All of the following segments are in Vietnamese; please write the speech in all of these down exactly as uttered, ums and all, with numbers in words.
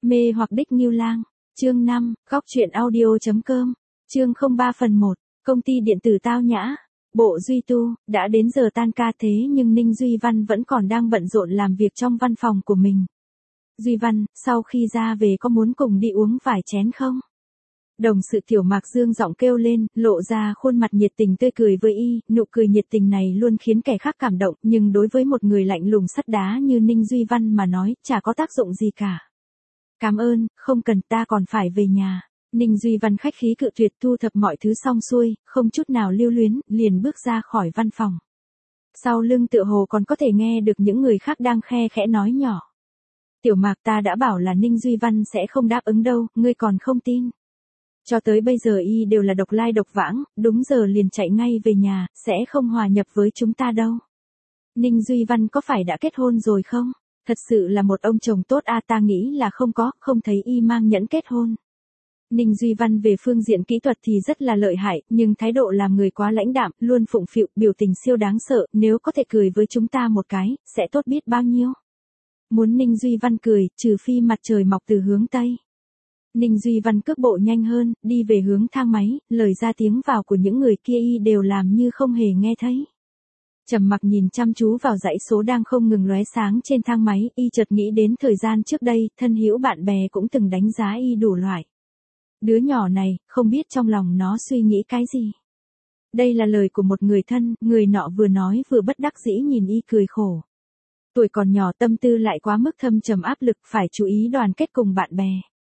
Mê hoặc đích Ngưu Lang, chương năm, góc truyện audio.com, chương không ba phần một, công ty điện tử Tao Nhã, bộ Duy Tu, đã đến giờ tan ca thế nhưng Ninh Duy Văn vẫn còn đang bận rộn làm việc trong văn phòng của mình. Duy Văn, sau khi ra về có muốn cùng đi uống vài chén không? Đồng sự Tiểu Mạc Dương giọng kêu lên, lộ ra khuôn mặt nhiệt tình tươi cười với y, nụ cười nhiệt tình này luôn khiến kẻ khác cảm động, nhưng đối với một người lạnh lùng sắt đá như Ninh Duy Văn mà nói, chả có tác dụng gì cả. Cảm ơn, không cần, ta còn phải về nhà. Ninh Duy Văn khách khí cự tuyệt, thu thập mọi thứ xong xuôi, không chút nào lưu luyến, liền bước ra khỏi văn phòng. Sau lưng tựa hồ còn có thể nghe được những người khác đang khe khẽ nói nhỏ. Tiểu Mạc, ta đã bảo là Ninh Duy Văn sẽ không đáp ứng đâu, ngươi còn không tin. Cho tới bây giờ y đều là độc lai độc vãng, đúng giờ liền chạy ngay về nhà, sẽ không hòa nhập với chúng ta đâu. Ninh Duy Văn có phải đã kết hôn rồi không? Thật sự là một ông chồng tốt à, ta nghĩ là không có, không thấy y mang nhẫn kết hôn. Ninh Duy Văn về phương diện kỹ thuật thì rất là lợi hại, nhưng thái độ làm người quá lãnh đạm, luôn phụng phịu, biểu tình siêu đáng sợ, nếu có thể cười với chúng ta một cái, sẽ tốt biết bao nhiêu. Muốn Ninh Duy Văn cười, trừ phi mặt trời mọc từ hướng Tây. Ninh Duy Văn cước bộ nhanh hơn, đi về hướng thang máy, lời ra tiếng vào của những người kia y đều làm như không hề nghe thấy. Trầm mặc nhìn chăm chú vào dãy số đang không ngừng lóe sáng trên thang máy, y chợt nghĩ đến thời gian trước đây, thân hữu bạn bè cũng từng đánh giá y đủ loại. Đứa nhỏ này, không biết trong lòng nó suy nghĩ cái gì. Đây là lời của một người thân, người nọ vừa nói vừa bất đắc dĩ nhìn y cười khổ. Tuổi còn nhỏ tâm tư lại quá mức thâm trầm áp lực, phải chú ý đoàn kết cùng bạn bè.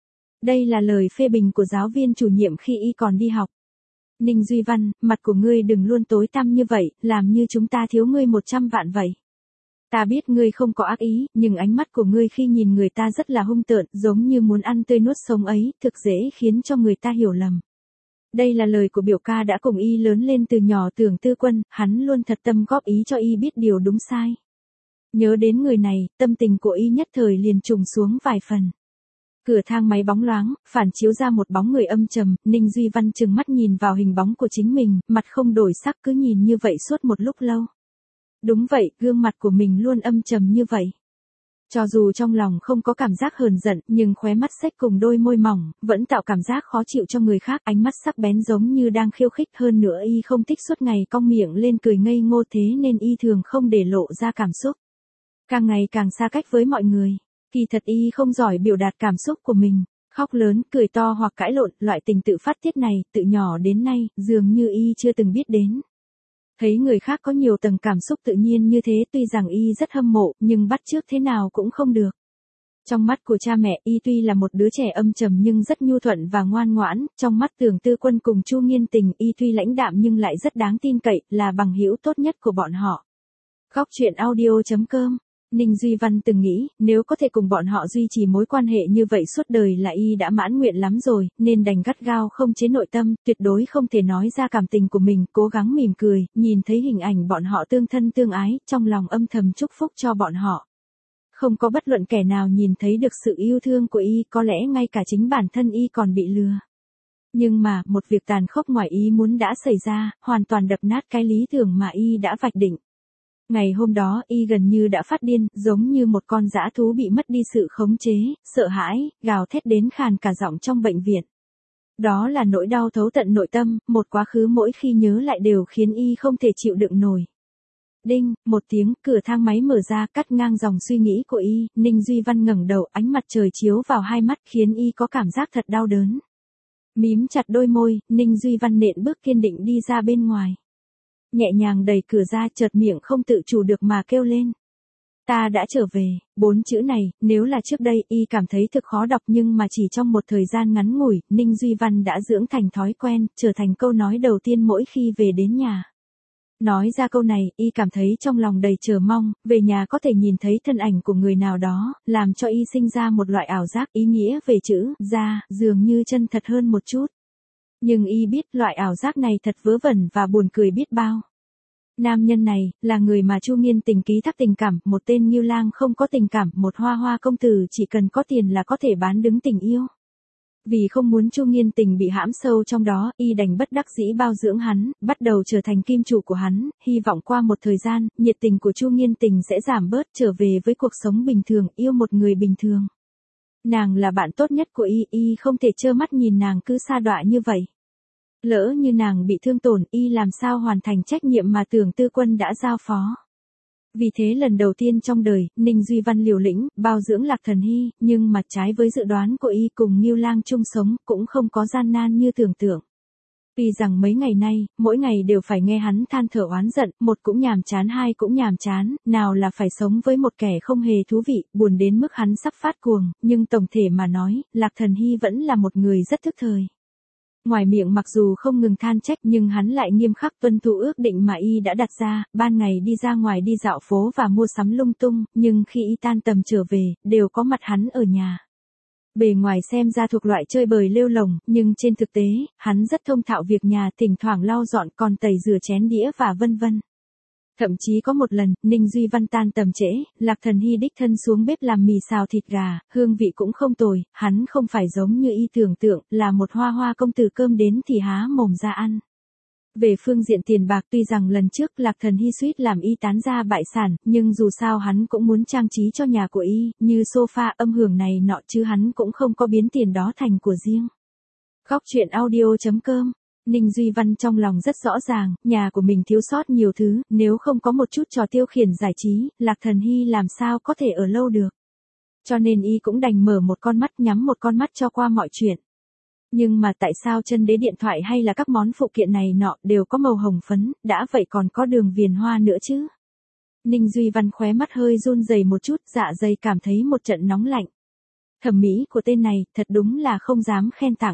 Đây là lời phê bình của giáo viên chủ nhiệm khi y còn đi học. Ninh Duy Văn, mặt của ngươi đừng luôn tối tăm như vậy, làm như chúng ta thiếu ngươi một trăm vạn vậy. Ta biết ngươi không có ác ý, nhưng ánh mắt của ngươi khi nhìn người ta rất là hung tợn, giống như muốn ăn tươi nuốt sống ấy, thực dễ khiến cho người ta hiểu lầm. Đây là lời của biểu ca đã cùng y lớn lên từ nhỏ Tưởng Tư Quân, hắn luôn thật tâm góp ý cho y biết điều đúng sai. Nhớ đến người này, tâm tình của y nhất thời liền trùng xuống vài phần. Cửa thang máy bóng loáng, phản chiếu ra một bóng người âm trầm, Ninh Duy Văn trừng mắt nhìn vào hình bóng của chính mình, mặt không đổi sắc cứ nhìn như vậy suốt một lúc lâu. Đúng vậy, gương mặt của mình luôn âm trầm như vậy. Cho dù trong lòng không có cảm giác hờn giận, nhưng khóe mắt xếch cùng đôi môi mỏng, vẫn tạo cảm giác khó chịu cho người khác, ánh mắt sắc bén giống như đang khiêu khích, hơn nữa y không thích suốt ngày cong miệng lên cười ngây ngô thế nên y thường không để lộ ra cảm xúc. Càng ngày càng xa cách với mọi người. Kỳ thật y không giỏi biểu đạt cảm xúc của mình, khóc lớn, cười to hoặc cãi lộn, loại tình tự phát tiết này, từ nhỏ đến nay, dường như y chưa từng biết đến. Thấy người khác có nhiều tầng cảm xúc tự nhiên như thế, tuy rằng y rất hâm mộ, nhưng bắt chước thế nào cũng không được. Trong mắt của cha mẹ, y tuy là một đứa trẻ âm trầm nhưng rất nhu thuận và ngoan ngoãn, trong mắt Tưởng Tư Quân cùng Chu Nghiên Tình, y tuy lãnh đạm nhưng lại rất đáng tin cậy, là bằng hữu tốt nhất của bọn họ. Góc truyện audio.com. Ninh Duy Văn từng nghĩ, nếu có thể cùng bọn họ duy trì mối quan hệ như vậy suốt đời là y đã mãn nguyện lắm rồi, nên đành gắt gao không chế nội tâm, tuyệt đối không thể nói ra cảm tình của mình, cố gắng mỉm cười, nhìn thấy hình ảnh bọn họ tương thân tương ái, trong lòng âm thầm chúc phúc cho bọn họ. Không có bất luận kẻ nào nhìn thấy được sự yêu thương của y, có lẽ ngay cả chính bản thân y còn bị lừa. Nhưng mà, một việc tàn khốc ngoài ý muốn đã xảy ra, hoàn toàn đập nát cái lý tưởng mà y đã vạch định. Ngày hôm đó, y gần như đã phát điên, giống như một con dã thú bị mất đi sự khống chế, sợ hãi, gào thét đến khàn cả giọng trong bệnh viện. Đó là nỗi đau thấu tận nội tâm, một quá khứ mỗi khi nhớ lại đều khiến y không thể chịu đựng nổi. Đinh, một tiếng, cửa thang máy mở ra, cắt ngang dòng suy nghĩ của y, Ninh Duy Văn ngẩng đầu, ánh mặt trời chiếu vào hai mắt khiến y có cảm giác thật đau đớn. Mím chặt đôi môi, Ninh Duy Văn nện bước kiên định đi ra bên ngoài. Nhẹ nhàng đẩy cửa ra, chợt miệng không tự chủ được mà kêu lên. Ta đã trở về, bốn chữ này, nếu là trước đây y cảm thấy thực khó đọc nhưng mà chỉ trong một thời gian ngắn ngủi, Ninh Duy Văn đã dưỡng thành thói quen, trở thành câu nói đầu tiên mỗi khi về đến nhà. Nói ra câu này, y cảm thấy trong lòng đầy chờ mong, về nhà có thể nhìn thấy thân ảnh của người nào đó, làm cho y sinh ra một loại ảo giác ý nghĩa về chữ, ra, dường như chân thật hơn một chút. Nhưng y biết loại ảo giác này thật vớ vẩn và buồn cười biết bao. Nam nhân này, là người mà Chu Nghiên Tình ký thác tình cảm, một tên Ngưu Lang không có tình cảm, một hoa hoa công tử chỉ cần có tiền là có thể bán đứng tình yêu. Vì không muốn Chu Nghiên Tình bị hãm sâu trong đó, y đành bất đắc dĩ bao dưỡng hắn, bắt đầu trở thành kim chủ của hắn, hy vọng qua một thời gian, nhiệt tình của Chu Nghiên Tình sẽ giảm bớt, trở về với cuộc sống bình thường, yêu một người bình thường. Nàng là bạn tốt nhất của y, y không thể trơ mắt nhìn nàng cứ sa đọa như vậy. Lỡ như nàng bị thương tổn, y làm sao hoàn thành trách nhiệm mà Tưởng Tư Quân đã giao phó. Vì thế lần đầu tiên trong đời, Ninh Duy Văn liều lĩnh, bao dưỡng Lạc Thần Hy, nhưng mà trái với dự đoán của y cùng Ngưu Lang chung sống, cũng không có gian nan như tưởng tượng. Tuy rằng mấy ngày nay, mỗi ngày đều phải nghe hắn than thở oán giận, một cũng nhàm chán hai cũng nhàm chán, nào là phải sống với một kẻ không hề thú vị, buồn đến mức hắn sắp phát cuồng, nhưng tổng thể mà nói, Lạc Thần Hy vẫn là một người rất thức thời. Ngoài miệng mặc dù không ngừng than trách nhưng hắn lại nghiêm khắc tuân thủ ước định mà y đã đặt ra, ban ngày đi ra ngoài đi dạo phố và mua sắm lung tung, nhưng khi y tan tầm trở về, đều có mặt hắn ở nhà. Bề ngoài xem ra thuộc loại chơi bời lêu lồng, nhưng trên thực tế, hắn rất thông thạo việc nhà, thỉnh thoảng lau dọn còn tẩy rửa chén đĩa và vân vân. Thậm chí có một lần, Ninh Duy Văn tan tầm trễ, Lạc Thần Hy đích thân xuống bếp làm mì xào thịt gà, hương vị cũng không tồi, hắn không phải giống như y tưởng tượng, là một hoa hoa công tử cơm đến thì há mồm ra ăn. Về phương diện tiền bạc tuy rằng lần trước Lạc Thần Hy suýt làm y tán ra bại sản, nhưng dù sao hắn cũng muốn trang trí cho nhà của y, như sofa âm hưởng này nọ chứ hắn cũng không có biến tiền đó thành của riêng. Góc truyện audio chấm com. Ninh Duy Văn trong lòng rất rõ ràng, nhà của mình thiếu sót nhiều thứ, nếu không có một chút trò tiêu khiển giải trí, Lạc Thần Hy làm sao có thể ở lâu được. Cho nên y cũng đành mở một con mắt nhắm một con mắt cho qua mọi chuyện. Nhưng mà tại sao chân đế điện thoại hay là các món phụ kiện này nọ đều có màu hồng phấn, đã vậy còn có đường viền hoa nữa chứ? Ninh Duy Văn khóe mắt hơi run rẩy một chút, dạ dày cảm thấy một trận nóng lạnh. Thẩm mỹ của tên này, thật đúng là không dám khen tặng.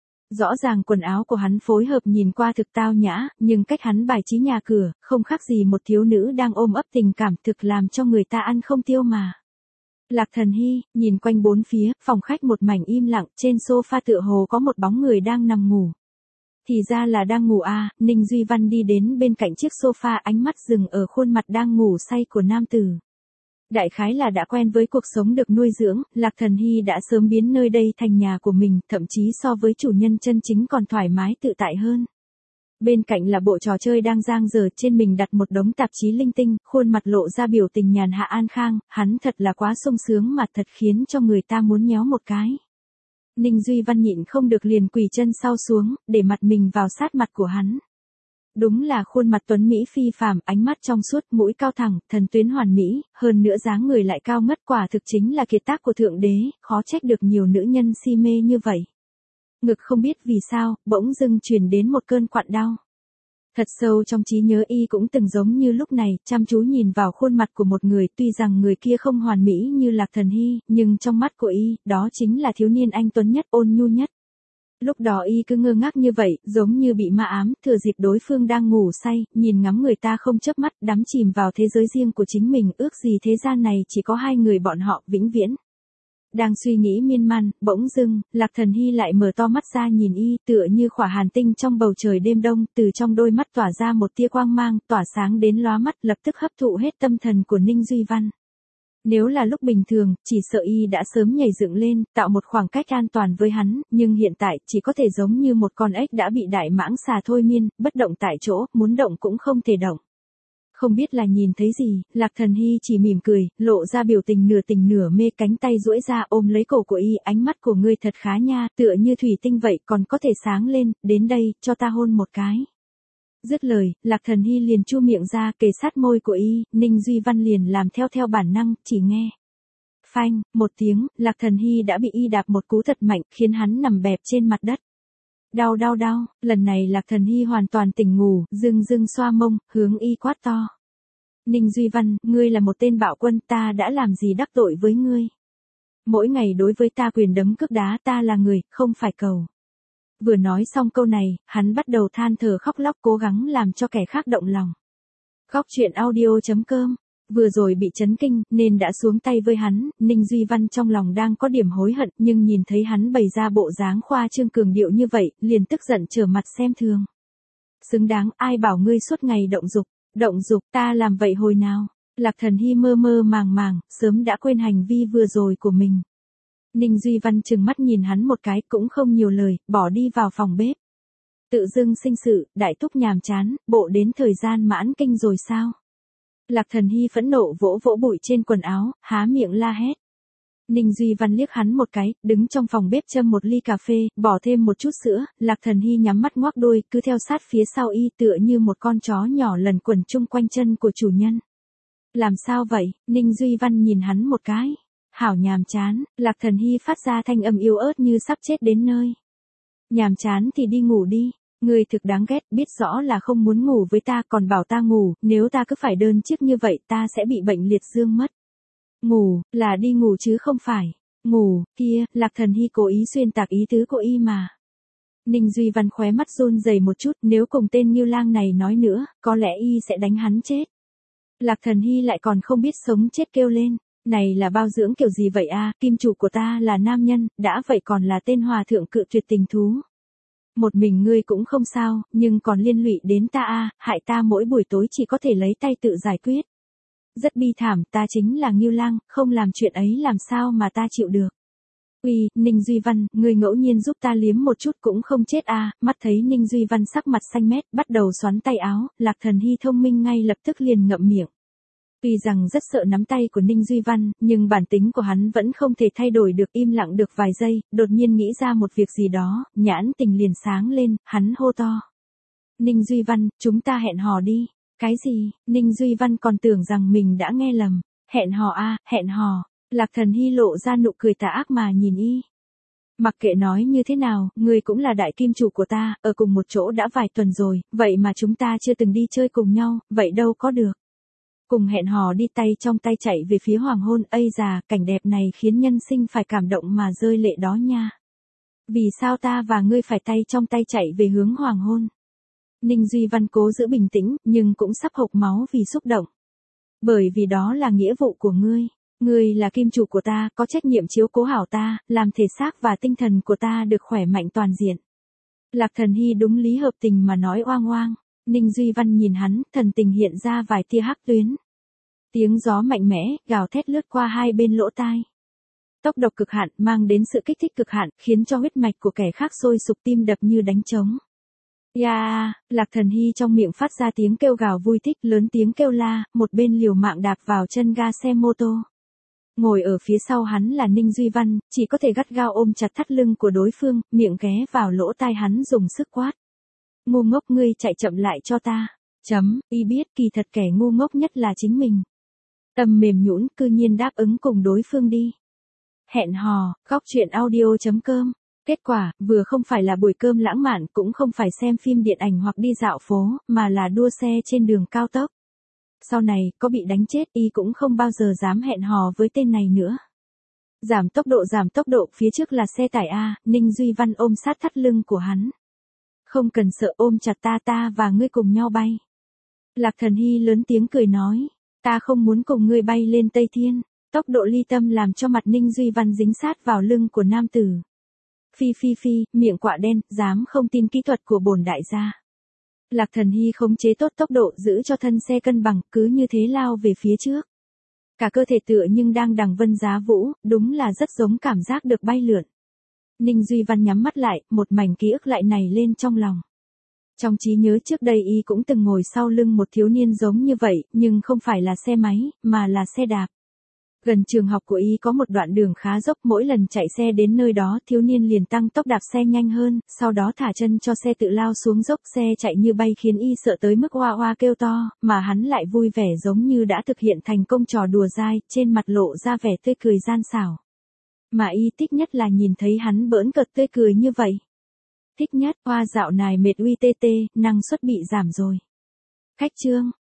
Rõ ràng quần áo của hắn phối hợp nhìn qua thực tao nhã, nhưng cách hắn bài trí nhà cửa, không khác gì một thiếu nữ đang ôm ấp tình cảm thực làm cho người ta ăn không tiêu mà. Lạc Thần Hy, nhìn quanh bốn phía, phòng khách một mảnh im lặng, trên sofa tựa hồ có một bóng người đang nằm ngủ. Thì ra là đang ngủ à, Ninh Duy Văn đi đến bên cạnh chiếc sofa, ánh mắt dừng ở khuôn mặt đang ngủ say của nam tử. Đại khái là đã quen với cuộc sống được nuôi dưỡng, Lạc Thần Hy đã sớm biến nơi đây thành nhà của mình, thậm chí so với chủ nhân chân chính còn thoải mái tự tại hơn. Bên cạnh là bộ trò chơi đang giang dở, trên mình đặt một đống tạp chí linh tinh, khuôn mặt lộ ra biểu tình nhàn hạ an khang, hắn thật là quá sung sướng mà thật khiến cho người ta muốn nhéo một cái. Ninh Duy Văn nhịn không được liền quỳ chân sau xuống, để mặt mình vào sát mặt của hắn. Đúng là khuôn mặt tuấn Mỹ phi phàm, ánh mắt trong suốt, mũi cao thẳng, thần tuyến hoàn mỹ, hơn nữa dáng người lại cao ngất, quả thực chính là kiệt tác của Thượng Đế, khó trách được nhiều nữ nhân si mê như vậy. Ngực không biết vì sao, bỗng dưng truyền đến một cơn quặn đau. Thật sâu trong trí nhớ y cũng từng giống như lúc này, chăm chú nhìn vào khuôn mặt của một người, tuy rằng người kia không hoàn mỹ như Lạc Thần Hy, nhưng trong mắt của y, đó chính là thiếu niên anh tuấn nhất, ôn nhu nhất. Lúc đó y cứ ngơ ngác như vậy, giống như bị ma ám, thừa dịp đối phương đang ngủ say, nhìn ngắm người ta không chớp mắt, đắm chìm vào thế giới riêng của chính mình, ước gì thế gian này chỉ có hai người bọn họ, vĩnh viễn. Đang suy nghĩ miên man, bỗng dưng, Lạc Thần Hy lại mở to mắt ra nhìn y, tựa như khỏa hàn tinh trong bầu trời đêm đông, từ trong đôi mắt tỏa ra một tia quang mang, tỏa sáng đến lóa mắt, lập tức hấp thụ hết tâm thần của Ninh Duy Văn. Nếu là lúc bình thường, chỉ sợ y đã sớm nhảy dựng lên, tạo một khoảng cách an toàn với hắn, nhưng hiện tại, chỉ có thể giống như một con ếch đã bị đại mãng xà thôi miên, bất động tại chỗ, muốn động cũng không thể động. Không biết là nhìn thấy gì, Lạc Thần Hy chỉ mỉm cười, lộ ra biểu tình nửa tình nửa mê, cánh tay duỗi ra ôm lấy cổ của y, ánh mắt của ngươi thật khá nha, tựa như thủy tinh vậy, còn có thể sáng lên, đến đây, cho ta hôn một cái. Dứt lời, Lạc Thần Hy liền chu miệng ra, kề sát môi của y, Ninh Duy Văn liền làm theo theo bản năng, chỉ nghe. Phanh, một tiếng, Lạc Thần Hy đã bị y đạp một cú thật mạnh, khiến hắn nằm bẹp trên mặt đất. Đau đau đau, lần này Lạc Thần Hy hoàn toàn tỉnh ngủ, dưng dưng xoa mông, hướng y quát to. Ninh Duy Văn, ngươi là một tên bạo quân, ta đã làm gì đắc tội với ngươi? Mỗi ngày đối với ta quyền đấm cước đá, ta là người, không phải cầu. Vừa nói xong câu này, hắn bắt đầu than thở khóc lóc, cố gắng làm cho kẻ khác động lòng. Góc truyện audio chấm com. Vừa rồi bị chấn kinh, nên đã xuống tay với hắn, Ninh Duy Văn trong lòng đang có điểm hối hận, nhưng nhìn thấy hắn bày ra bộ dáng khoa trương cường điệu như vậy, liền tức giận trở mặt xem thường. Xứng đáng, ai bảo ngươi suốt ngày động dục, động dục, ta làm vậy hồi nào? Lạc Thần Hy mơ mơ màng màng, sớm đã quên hành vi vừa rồi của mình. Ninh Duy Văn trừng mắt nhìn hắn một cái, cũng không nhiều lời, bỏ đi vào phòng bếp. Tự dưng sinh sự, đại thúc nhàm chán, bộ đến thời gian mãn kinh rồi sao? Lạc Thần Hy phẫn nộ vỗ vỗ bụi trên quần áo, há miệng la hét. Ninh Duy Văn liếc hắn một cái, đứng trong phòng bếp châm một ly cà phê, bỏ thêm một chút sữa, Lạc Thần Hy nhắm mắt ngoác đuôi, cứ theo sát phía sau y tựa như một con chó nhỏ lần quẩn chung quanh chân của chủ nhân. Làm sao vậy? Ninh Duy Văn nhìn hắn một cái. Hảo nhàm chán, Lạc Thần Hy phát ra thanh âm yếu ớt như sắp chết đến nơi. Nhàm chán thì đi ngủ đi. Người thực đáng ghét, biết rõ là không muốn ngủ với ta còn bảo ta ngủ, nếu ta cứ phải đơn chiếc như vậy ta sẽ bị bệnh liệt dương mất. Ngủ, là đi ngủ chứ không phải. Ngủ, kia, Lạc Thần Hy cố ý xuyên tạc ý tứ của y mà. Ninh Duy Văn khóe mắt run rẩy một chút, nếu cùng tên Ngưu Lang này nói nữa, có lẽ y sẽ đánh hắn chết. Lạc Thần Hy lại còn không biết sống chết kêu lên. Này là bao dưỡng kiểu gì vậy a? Kim chủ của ta là nam nhân, đã vậy còn là tên hòa thượng cự tuyệt tình thú. Một mình ngươi cũng không sao, nhưng còn liên lụy đến ta a, hại ta mỗi buổi tối chỉ có thể lấy tay tự giải quyết. Rất bi thảm, ta chính là Ngưu Lang, không làm chuyện ấy làm sao mà ta chịu được. Uy, Ninh Duy Văn, ngươi ngẫu nhiên giúp ta liếm một chút cũng không chết a. Mắt thấy Ninh Duy Văn sắc mặt xanh mét, bắt đầu xoắn tay áo, Lạc Thần Hy thông minh ngay lập tức liền ngậm miệng. Tuy rằng rất sợ nắm tay của Ninh Duy Văn, nhưng bản tính của hắn vẫn không thể thay đổi được, im lặng được vài giây, đột nhiên nghĩ ra một việc gì đó, nhãn tình liền sáng lên, hắn hô to. Ninh Duy Văn, chúng ta hẹn hò đi. Cái gì? Ninh Duy Văn còn tưởng rằng mình đã nghe lầm. Hẹn hò a, hẹn hò. Lạc Thần Hy lộ ra nụ cười tà ác mà nhìn y. Mặc kệ nói như thế nào, ngươi cũng là đại kim chủ của ta, ở cùng một chỗ đã vài tuần rồi, vậy mà chúng ta chưa từng đi chơi cùng nhau, vậy đâu có được. Cùng hẹn hò đi tay trong tay chạy về phía hoàng hôn, ây già, cảnh đẹp này khiến nhân sinh phải cảm động mà rơi lệ đó nha. Vì sao ta và ngươi phải tay trong tay chạy về hướng hoàng hôn? Ninh Duy Văn cố giữ bình tĩnh, nhưng cũng sắp hộc máu vì xúc động. Bởi vì đó là nghĩa vụ của ngươi. Ngươi là kim chủ của ta, có trách nhiệm chiếu cố hảo ta, làm thể xác và tinh thần của ta được khỏe mạnh toàn diện. Lạc Thần Hy đúng lý hợp tình mà nói oang oang. Ninh Duy Văn nhìn hắn, thần tình hiện ra vài tia hắc tuyến. Tiếng gió mạnh mẽ, gào thét lướt qua hai bên lỗ tai. Tốc độ cực hạn, mang đến sự kích thích cực hạn, khiến cho huyết mạch của kẻ khác sôi sục, tim đập như đánh trống. Ya, Lạc Thần Hy trong miệng phát ra tiếng kêu gào vui thích, lớn tiếng kêu la, một bên liều mạng đạp vào chân ga xe mô tô. Ngồi ở phía sau hắn là Ninh Duy Văn, chỉ có thể gắt gao ôm chặt thắt lưng của đối phương, miệng ghé vào lỗ tai hắn dùng sức quát. Ngu ngốc, ngươi chạy chậm lại cho ta. Chấm, y biết kỳ thật kẻ ngu ngốc nhất là chính mình. Tâm mềm nhũn, cư nhiên đáp ứng cùng đối phương đi. Hẹn hò, góc truyện audio chấm com. Kết quả, vừa không phải là buổi cơm lãng mạn, cũng không phải xem phim điện ảnh hoặc đi dạo phố, mà là đua xe trên đường cao tốc. Sau này, có bị đánh chết, y cũng không bao giờ dám hẹn hò với tên này nữa. Giảm tốc độ giảm tốc độ, phía trước là xe tải A, Ninh Duy Văn ôm sát thắt lưng của hắn. Không cần sợ, ôm chặt ta, ta và ngươi cùng nhau bay. Lạc Thần Hy lớn tiếng cười nói, ta không muốn cùng ngươi bay lên Tây Thiên. Tốc độ ly tâm làm cho mặt Ninh Duy Văn dính sát vào lưng của nam tử. Phi phi phi, miệng quạ đen, dám không tin kỹ thuật của bổn đại gia. Lạc Thần Hy khống chế tốt tốc độ, giữ cho thân xe cân bằng, cứ như thế lao về phía trước. Cả cơ thể tựa nhưng đang đằng vân giá vũ, đúng là rất giống cảm giác được bay lượn. Ninh Duy Văn nhắm mắt lại, một mảnh ký ức lại nảy lên trong lòng. Trong trí nhớ trước đây y cũng từng ngồi sau lưng một thiếu niên giống như vậy, nhưng không phải là xe máy, mà là xe đạp. Gần trường học của y có một đoạn đường khá dốc, mỗi lần chạy xe đến nơi đó thiếu niên liền tăng tốc đạp xe nhanh hơn, sau đó thả chân cho xe tự lao xuống dốc, xe chạy như bay khiến y sợ tới mức oa oa kêu to, mà hắn lại vui vẻ giống như đã thực hiện thành công trò đùa dai, trên mặt lộ ra vẻ tươi cười gian xảo. Mà y thích nhất là nhìn thấy hắn bỡn cợt tươi cười như vậy. Thích nhất, hoa dạo nài mệt uy tê tê, năng suất bị giảm rồi. Khách trương,